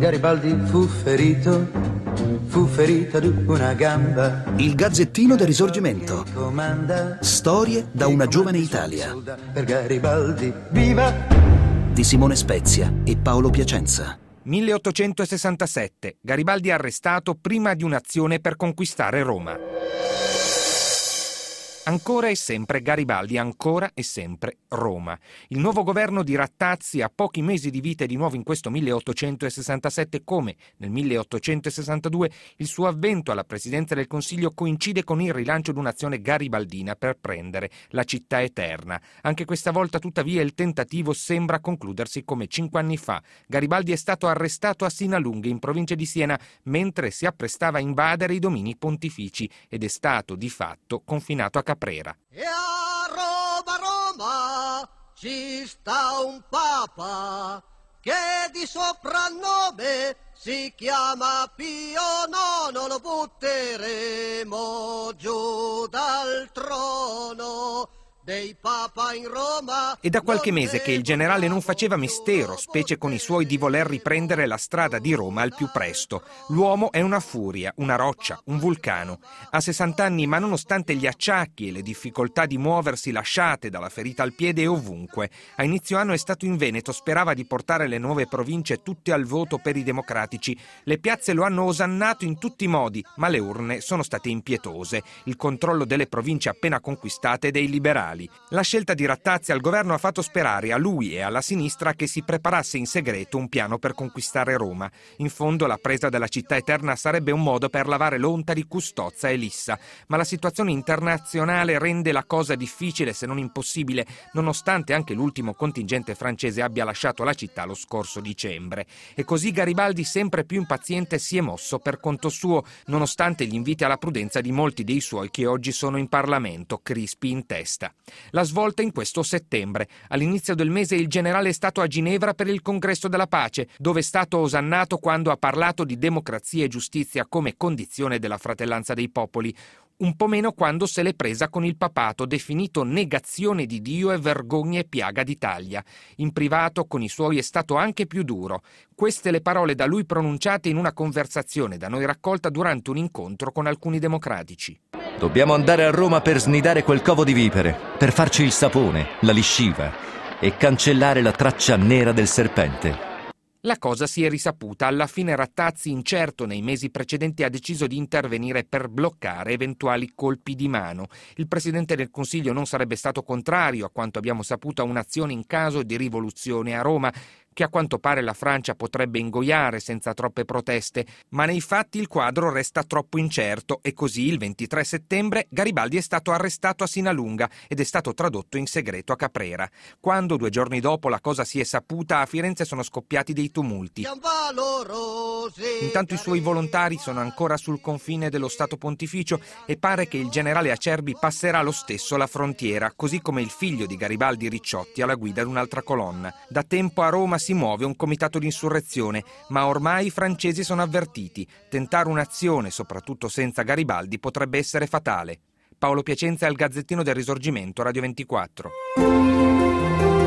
Garibaldi fu ferito di una gamba. Il Gazzettino del Risorgimento. Storie da una giovane Italia. Per Garibaldi, viva! Di Simone Spezia e Paolo Piacenza. 1867. Garibaldi è arrestato prima di un'azione per conquistare Roma. Ancora e sempre Garibaldi, ancora e sempre Roma. Il nuovo governo di Rattazzi, a pochi mesi di vita e di nuovo in questo 1867, come nel 1862, il suo avvento alla presidenza del Consiglio coincide con il rilancio di un'azione garibaldina per prendere la città eterna. Anche questa volta, tuttavia, il tentativo sembra concludersi come 5 anni fa. Garibaldi è stato arrestato a Sinalunghe, in provincia di Siena, mentre si apprestava a invadere i domini pontifici ed è stato, di fatto, confinato a Caprera. E a Roma ci sta un papa che di soprannome si chiama Pio IX, lo butteremo giù dal trono dei papa in Roma. È da qualche mese che il generale non faceva mistero, specie con i suoi, di voler riprendere la strada di Roma al più presto. L'uomo è una furia, una roccia, un vulcano. Ha 60 anni, ma nonostante gli acciacchi e le difficoltà di muoversi lasciate dalla ferita al piede, è ovunque. A inizio anno è stato in Veneto, sperava di portare le nuove province tutte al voto per i democratici. Le piazze lo hanno osannato in tutti i modi, ma le urne sono state impietose. Il controllo delle province appena conquistate dei liberali. La scelta di Rattazzi al governo ha fatto sperare a lui e alla sinistra che si preparasse in segreto un piano per conquistare Roma. In fondo la presa della città eterna sarebbe un modo per lavare l'onta di Custozza e Lissa, ma la situazione internazionale rende la cosa difficile, se non impossibile, nonostante anche l'ultimo contingente francese abbia lasciato la città lo scorso dicembre. E così Garibaldi, sempre più impaziente, si è mosso per conto suo, nonostante gli inviti alla prudenza di molti dei suoi che oggi sono in Parlamento, crispi in testa. La svolta in questo settembre. All'inizio del mese il generale è stato a Ginevra per il Congresso della Pace, dove è stato osannato quando ha parlato di democrazia e giustizia come condizione della fratellanza dei popoli. Un po' meno quando se l'è presa con il papato, definito negazione di Dio e vergogna e piaga d'Italia. In privato con i suoi è stato anche più duro. Queste le parole da lui pronunciate in una conversazione da noi raccolta durante un incontro con alcuni democratici. Dobbiamo andare a Roma per snidare quel covo di vipere, per farci il sapone, la lisciva e cancellare la traccia nera del serpente. La cosa si è risaputa. Alla fine Rattazzi, incerto nei mesi precedenti, ha deciso di intervenire per bloccare eventuali colpi di mano. Il Presidente del Consiglio non sarebbe stato contrario, a quanto abbiamo saputo, a un'azione in caso di rivoluzione a Roma, che a quanto pare la Francia potrebbe ingoiare senza troppe proteste, ma nei fatti il quadro resta troppo incerto e così il 23 settembre Garibaldi è stato arrestato a Sinalunga ed è stato tradotto in segreto a Caprera. Quando 2 giorni dopo la cosa si è saputa, a Firenze sono scoppiati dei tumulti. Intanto i suoi volontari sono ancora sul confine dello Stato Pontificio e pare che il generale Acerbi passerà lo stesso la frontiera, così come il figlio di Garibaldi, Ricciotti, alla guida di un'altra colonna. Da tempo a Roma si muove un comitato di insurrezione, ma ormai i francesi sono avvertiti. Tentare un'azione, soprattutto senza Garibaldi, potrebbe essere fatale. Paolo Piacenza, al Gazzettino del Risorgimento, Radio 24.